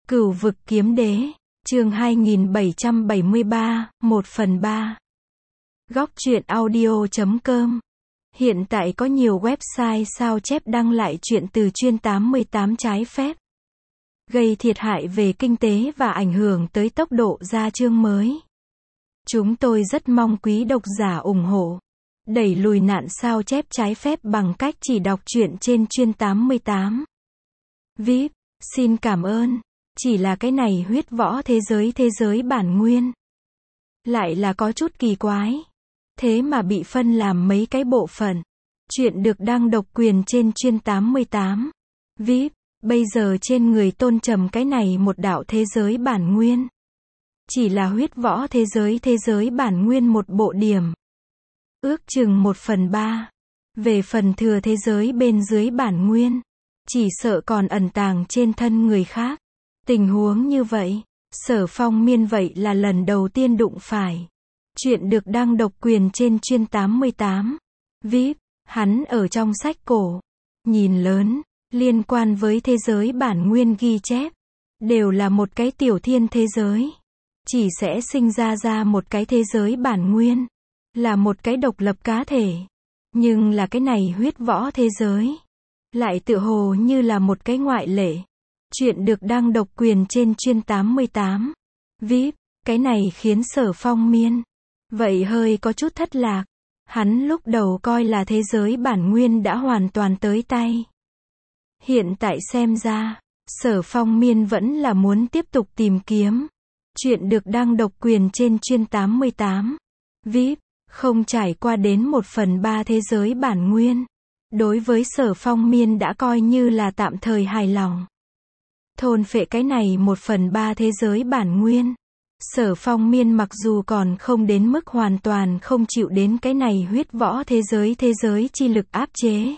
Cửu vực kiếm đế, chương 2773, 1/3. Góc truyện audio.com. Hiện tại có nhiều website sao chép đăng lại truyện từ chuyên 88 trái phép, gây thiệt hại về kinh tế và ảnh hưởng tới tốc độ ra chương mới. Chúng tôi rất mong quý độc giả ủng hộ, đẩy lùi nạn sao chép trái phép bằng cách chỉ đọc truyện trên chuyên 88. VIP, xin cảm ơn. Chỉ là cái này huyết võ thế giới bản nguyên. Lại là có chút kỳ quái. Thế mà bị phân làm mấy cái bộ phận. Chuyện được đăng độc quyền trên chuyên 88. VIP, bây giờ trên người Tôn Trầm cái này một đạo thế giới bản nguyên. Chỉ là huyết võ thế giới bản nguyên một bộ điểm. Ước chừng 1/3. Về phần thừa thế giới bên dưới bản nguyên, chỉ sợ còn ẩn tàng trên thân người khác. Tình huống như vậy, Sở Phong Miên vậy là lần đầu tiên đụng phải. Chuyện được đăng độc quyền trên chuyên 88. VIP, hắn ở trong sách cổ, nhìn lớn, liên quan với thế giới bản nguyên ghi chép, đều là một cái tiểu thiên thế giới. Chỉ sẽ sinh ra một cái thế giới bản nguyên, là một cái độc lập cá thể. Nhưng là cái này huyết võ thế giới, lại tựa hồ như là một cái ngoại lệ. Chuyện được đăng độc quyền trên chuyên 88. VIP, cái này khiến Sở Phong Miên vậy hơi có chút thất lạc. Hắn lúc đầu coi là thế giới bản nguyên đã hoàn toàn tới tay. Hiện tại xem ra, Sở Phong Miên vẫn là muốn tiếp tục tìm kiếm. Chuyện được đăng độc quyền trên chuyên 88. VIP, không trải qua đến 1/3 thế giới bản nguyên. Đối với Sở Phong Miên đã coi như là tạm thời hài lòng. Thôn phệ cái này 1/3 thế giới bản nguyên. Sở Phong Miên mặc dù còn không đến mức hoàn toàn không chịu đến cái này huyết võ thế giới chi lực áp chế.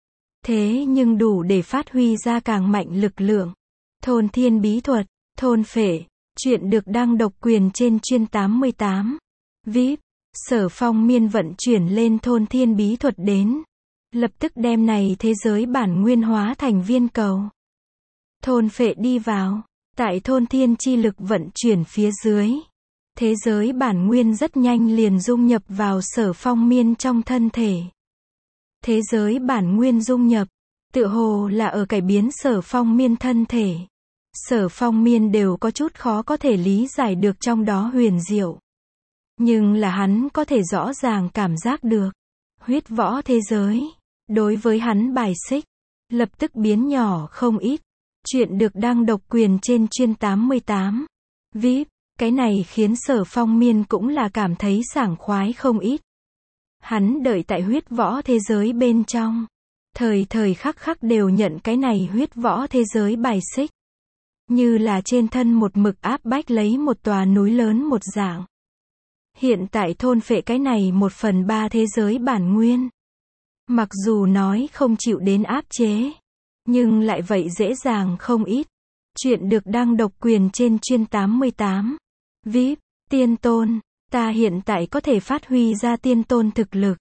Thế nhưng đủ để phát huy ra càng mạnh lực lượng. Thôn thiên bí thuật, thôn phệ, chuyện được đăng độc quyền trên chuyên 88. VIP, Sở Phong Miên vận chuyển lên thôn thiên bí thuật đến. Lập tức đem này thế giới bản nguyên hóa thành viên cầu. Thôn phệ đi vào, tại thôn thiên chi lực vận chuyển phía dưới. Thế giới bản nguyên rất nhanh liền dung nhập vào Sở Phong Miên trong thân thể. Thế giới bản nguyên dung nhập, tựa hồ là ở cải biến Sở Phong Miên thân thể. Sở Phong Miên đều có chút khó có thể lý giải được trong đó huyền diệu. Nhưng là hắn có thể rõ ràng cảm giác được. Huyết võ thế giới, đối với hắn bài xích, lập tức biến nhỏ không ít. Chuyện được đăng độc quyền trên chuyên 88. VIP, cái này khiến Sở Phong Miên cũng là cảm thấy sảng khoái không ít. Hắn đợi tại huyết võ thế giới bên trong. Thời khắc đều nhận cái này huyết võ thế giới bài xích. Như là trên thân một mực áp bách lấy một tòa núi lớn một dạng. Hiện tại thôn phệ cái này 1/3 thế giới bản nguyên. Mặc dù nói không chịu đến áp chế, nhưng lại vậy dễ dàng không ít. Chuyện được đăng độc quyền trên chuyên 88. VIP, tiên tôn, ta hiện tại có thể phát huy ra tiên tôn thực lực.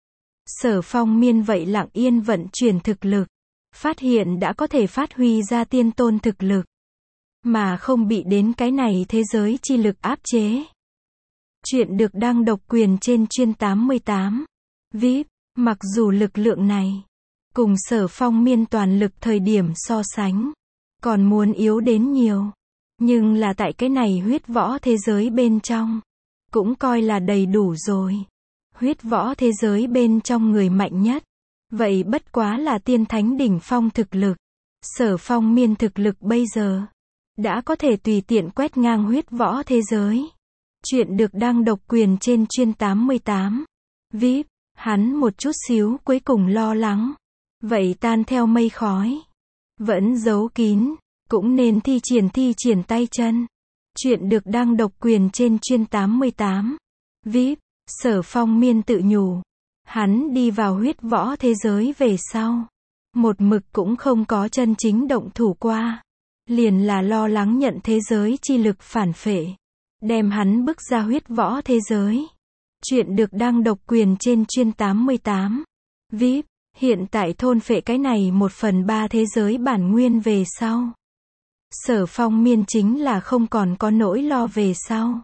Sở Phong Miên vậy lặng yên vận chuyển thực lực. Phát hiện đã có thể phát huy ra tiên tôn thực lực. Mà không bị đến cái này thế giới chi lực áp chế. Chuyện được đăng độc quyền trên chuyên 88. VIP, mặc dù lực lượng này cùng Sở Phong Miên toàn lực thời điểm so sánh, còn muốn yếu đến nhiều. Nhưng là tại cái này huyết võ thế giới bên trong, cũng coi là đầy đủ rồi. Huyết võ thế giới bên trong người mạnh nhất, vậy bất quá là tiên thánh đỉnh phong thực lực. Sở Phong Miên thực lực bây giờ, đã có thể tùy tiện quét ngang huyết võ thế giới. Chuyện được đăng độc quyền trên chuyên 88. VIP, hắn một chút xíu cuối cùng lo lắng. Vậy tan theo mây khói. Vẫn giấu kín, cũng nên thi triển tay chân. Chuyện được đăng độc quyền trên chuyên 88. VIP, Sở Phong Miên tự nhủ. Hắn đi vào huyết võ thế giới về sau. Một mực cũng không có chân chính động thủ qua. Liền là lo lắng nhận thế giới chi lực phản phệ. Đem hắn bức ra huyết võ thế giới. Chuyện được đăng độc quyền trên chuyên 88. VIP, hiện tại thôn phệ cái này 1/3 thế giới bản nguyên về sau. Sở Phong Miên chính là không còn có nỗi lo về sau.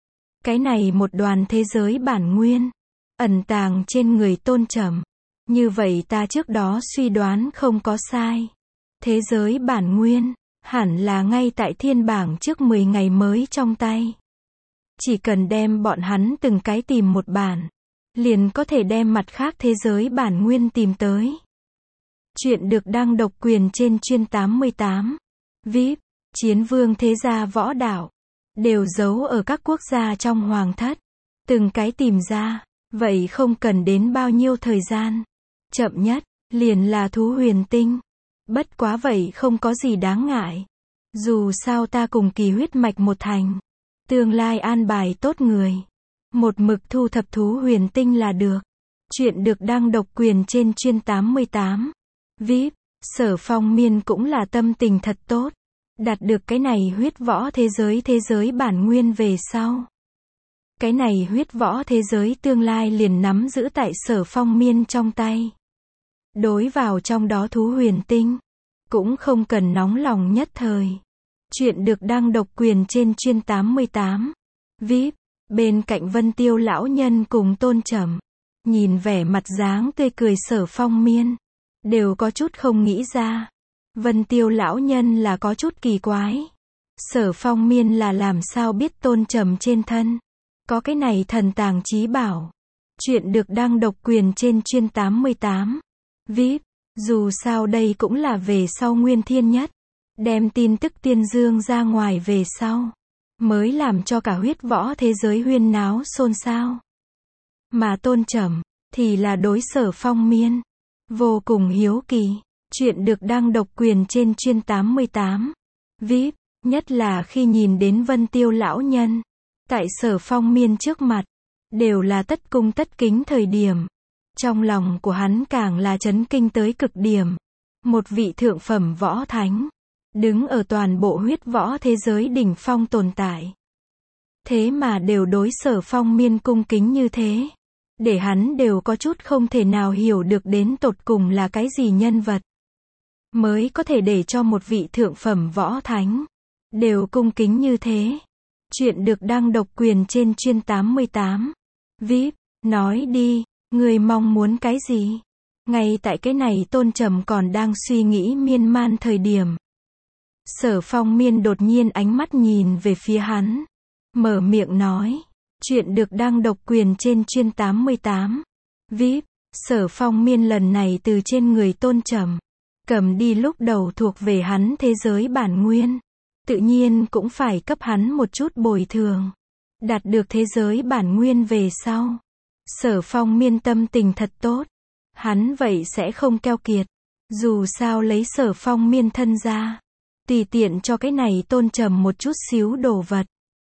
Cái này một đoàn thế giới bản nguyên, ẩn tàng trên người Tôn Trầm. Như vậy ta trước đó suy đoán không có sai. Thế giới bản nguyên, hẳn là ngay tại thiên bảng trước 10 ngày mới trong tay. Chỉ cần đem bọn hắn từng cái tìm một bản, liền có thể đem mặt khác thế giới bản nguyên tìm tới. Chuyện được đăng độc quyền trên chuyên 88. VIP, chiến vương thế gia võ đạo, đều giấu ở các quốc gia trong hoàng thất. Từng cái tìm ra, vậy không cần đến bao nhiêu thời gian. Chậm nhất, liền là thú huyền tinh. Bất quá vậy không có gì đáng ngại. Dù sao ta cùng Kỳ huyết mạch một thành. Tương lai an bài tốt người. Một mực thu thập thú huyền tinh là được. Chuyện được đăng độc quyền trên chuyên 88. VIP, Sở Phong Miên cũng là tâm tình thật tốt. Đạt được cái này huyết võ thế giới bản nguyên về sau. Cái này huyết võ thế giới tương lai liền nắm giữ tại Sở Phong Miên trong tay. Đối vào trong đó thú huyền tinh, cũng không cần nóng lòng nhất thời. Chuyện được đăng độc quyền trên chuyên 88. VIP, bên cạnh Vân Tiêu lão nhân cùng Tôn Trầm, nhìn vẻ mặt dáng tươi cười Sở Phong Miên, đều có chút không nghĩ ra. Vân Tiêu lão nhân là có chút kỳ quái. Sở Phong Miên là làm sao biết Tôn Trầm trên thân có cái này thần tàng chí bảo. Chuyện được đăng độc quyền trên chuyên 88. VIP, dù sao đây cũng là về sau Nguyên Thiên Nhất, đem tin tức tiên dương ra ngoài về sau, mới làm cho cả huyết võ thế giới huyên náo xôn xao. Mà Tôn Trầm, thì là đối Sở Phong Miên vô cùng hiếu kỳ. Chuyện được đăng độc quyền trên chuyên 88. VIP, nhất là khi nhìn đến Vân Tiêu lão nhân, tại Sở Phong Miên trước mặt, đều là tất cung tất kính thời điểm. Trong lòng của hắn càng là chấn kinh tới cực điểm. Một vị thượng phẩm võ thánh, đứng ở toàn bộ huyết võ thế giới đỉnh phong tồn tại. Thế mà đều đối Sở Phong Miên cung kính như thế. Để hắn đều có chút không thể nào hiểu được đến tột cùng là cái gì nhân vật mới có thể để cho một vị thượng phẩm võ thánh đều cung kính như thế. Chuyện được đăng độc quyền trên chuyên 88. VIP, nói đi, người mong muốn cái gì? Ngay tại cái này Tôn Trầm còn đang suy nghĩ miên man thời điểm, Sở Phong Miên đột nhiên ánh mắt nhìn về phía hắn, mở miệng nói. Chuyện được đăng độc quyền trên chuyên 88. VIP, Sở Phong Miên lần này từ trên người Tôn Trầm cầm đi lúc đầu thuộc về hắn thế giới bản nguyên, tự nhiên cũng phải cấp hắn một chút bồi thường. Đạt được thế giới bản nguyên về sau, Sở Phong Miên tâm tình thật tốt. Hắn vậy sẽ không keo kiệt. Dù sao lấy Sở Phong Miên thân ra, tùy tiện cho cái này Tôn Trầm một chút xíu đồ vật,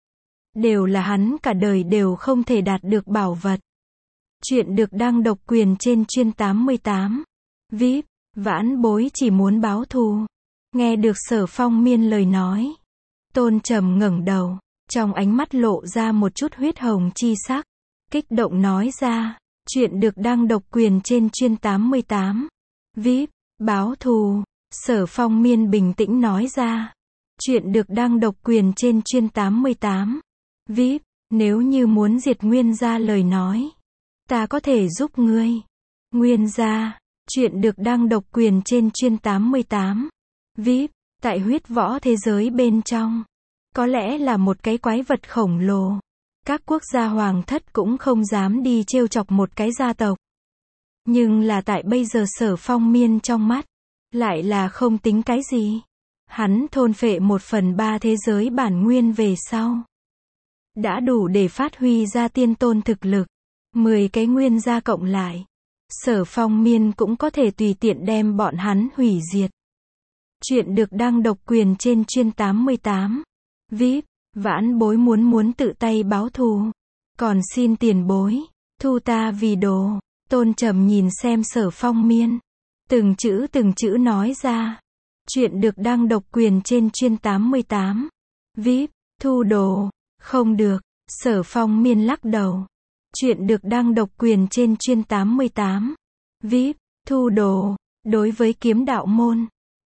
đều là hắn cả đời đều không thể đạt được bảo vật. Chuyện được đăng độc quyền trên chuyên 88. VIP, vãn bối chỉ muốn báo thù. Nghe được Sở Phong Miên lời nói, Tôn Trầm ngẩng đầu, trong ánh mắt lộ ra một chút huyết hồng chi sắc, kích động nói ra. Chuyện được đăng độc quyền trên chuyên 88. VIP, báo thù. Sở Phong Miên bình tĩnh nói ra. Chuyện được đăng độc quyền trên chuyên 88. VIP, nếu như muốn diệt Nguyên gia lời nói, ta có thể giúp ngươi. Nguyên gia. Chuyện được đăng độc quyền trên chuyên 88. VIP, tại huyết võ thế giới bên trong, có lẽ là một cái quái vật khổng lồ. Các quốc gia hoàng thất cũng không dám đi trêu chọc một cái gia tộc. Nhưng là tại bây giờ Sở Phong Miên trong mắt, lại là không tính cái gì. Hắn thôn phệ 1/3 thế giới bản nguyên về sau, đã đủ để phát huy ra tiên tôn thực lực. 10 cái nguyên gia cộng lại, Sở Phong Miên cũng có thể tùy tiện đem bọn hắn hủy diệt. Chuyện được đăng độc quyền trên chuyên 88. VIP, vãn bối muốn tự tay báo thù. Còn xin tiền bối, thu ta vì đồ. Tôn Trầm nhìn xem Sở Phong Miên, từng chữ nói ra. Chuyện được đăng độc quyền trên chuyên 88. VIP, thu đồ. Không được. Sở Phong Miên lắc đầu. Chuyện được đăng độc quyền trên chuyên 88. VIP, thu đồ. Đối với kiếm đạo môn,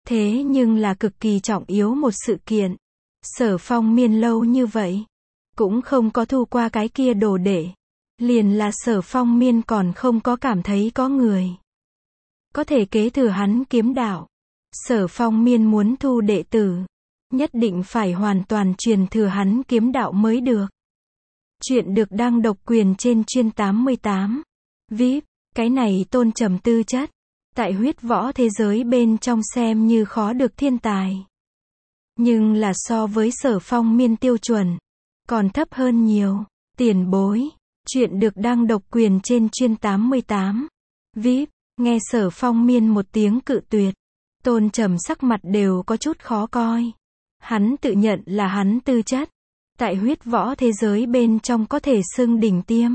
Thế nhưng là cực kỳ trọng yếu một sự kiện. Sở Phong Miên lâu như vậy, cũng không có thu qua cái kia đồ đệ. Liền là Sở Phong Miên còn không có cảm thấy có người có thể kế thừa hắn kiếm đạo. Sở Phong Miên muốn thu đệ tử, nhất định phải hoàn toàn truyền thừa hắn kiếm đạo mới được. Chuyện được đăng độc quyền trên chuyên 88. VIP, cái này Tôn Trầm tư chất, tại huyết võ thế giới bên trong xem như khó được thiên tài. Nhưng là so với Sở Phong Miên tiêu chuẩn, còn thấp hơn nhiều. Tiền bối, chuyện được đăng độc quyền trên chuyên 88. VIP, nghe Sở Phong Miên một tiếng cự tuyệt, Tôn Trầm sắc mặt đều có chút khó coi. Hắn tự nhận là hắn tư chất, tại huyết võ thế giới bên trong có thể xưng đỉnh tiêm.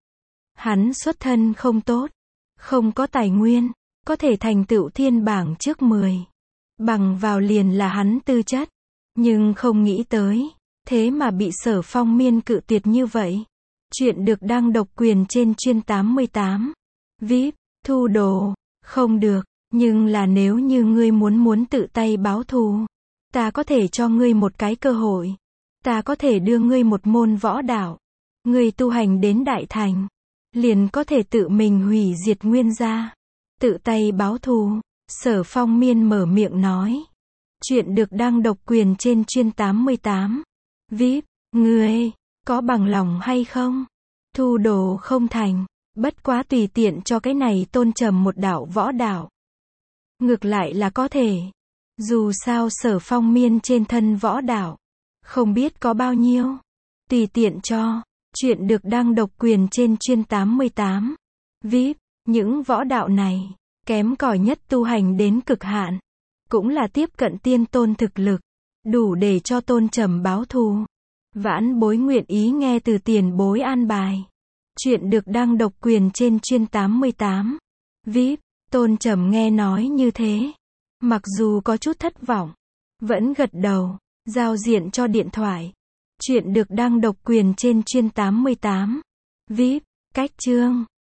Hắn xuất thân không tốt, không có tài nguyên, có thể thành tựu thiên bảng trước 10. Bằng vào liền là hắn tư chất. Nhưng không nghĩ tới, thế mà bị Sở Phong Miên cự tuyệt như vậy. Chuyện được đăng độc quyền trên chuyên 88. VIP, thu đồ, không được, nhưng là nếu như ngươi muốn tự tay báo thù, ta có thể cho ngươi một cái cơ hội. Ta có thể đưa ngươi một môn võ đạo. Ngươi tu hành đến đại thành, liền có thể tự mình hủy diệt nguyên gia. Tự tay báo thù. Sở Phong Miên mở miệng nói. Chuyện được đăng độc quyền trên chuyên 88. VIP, ngươi có bằng lòng hay không? Thu đồ không thành, bất quá tùy tiện cho cái này Tôn Trầm một đạo võ đạo. Ngược lại là có thể. Dù sao Sở Phong Miên trên thân võ đạo, không biết có bao nhiêu. Tùy tiện cho. Chuyện được đăng độc quyền trên chuyên 88. VIP, những võ đạo này, kém cỏi nhất tu hành đến cực hạn, cũng là tiếp cận tiên tôn thực lực, đủ để cho Tôn Trầm báo thù. Vãn bối nguyện ý nghe từ tiền bối an bài. Chuyện được đăng độc quyền trên chuyên 88. VIP, Tôn Trầm nghe nói như thế, mặc dù có chút thất vọng, vẫn gật đầu, giao diện cho điện thoại. Chuyện được đăng độc quyền trên chuyên 88. VIP, cách chương.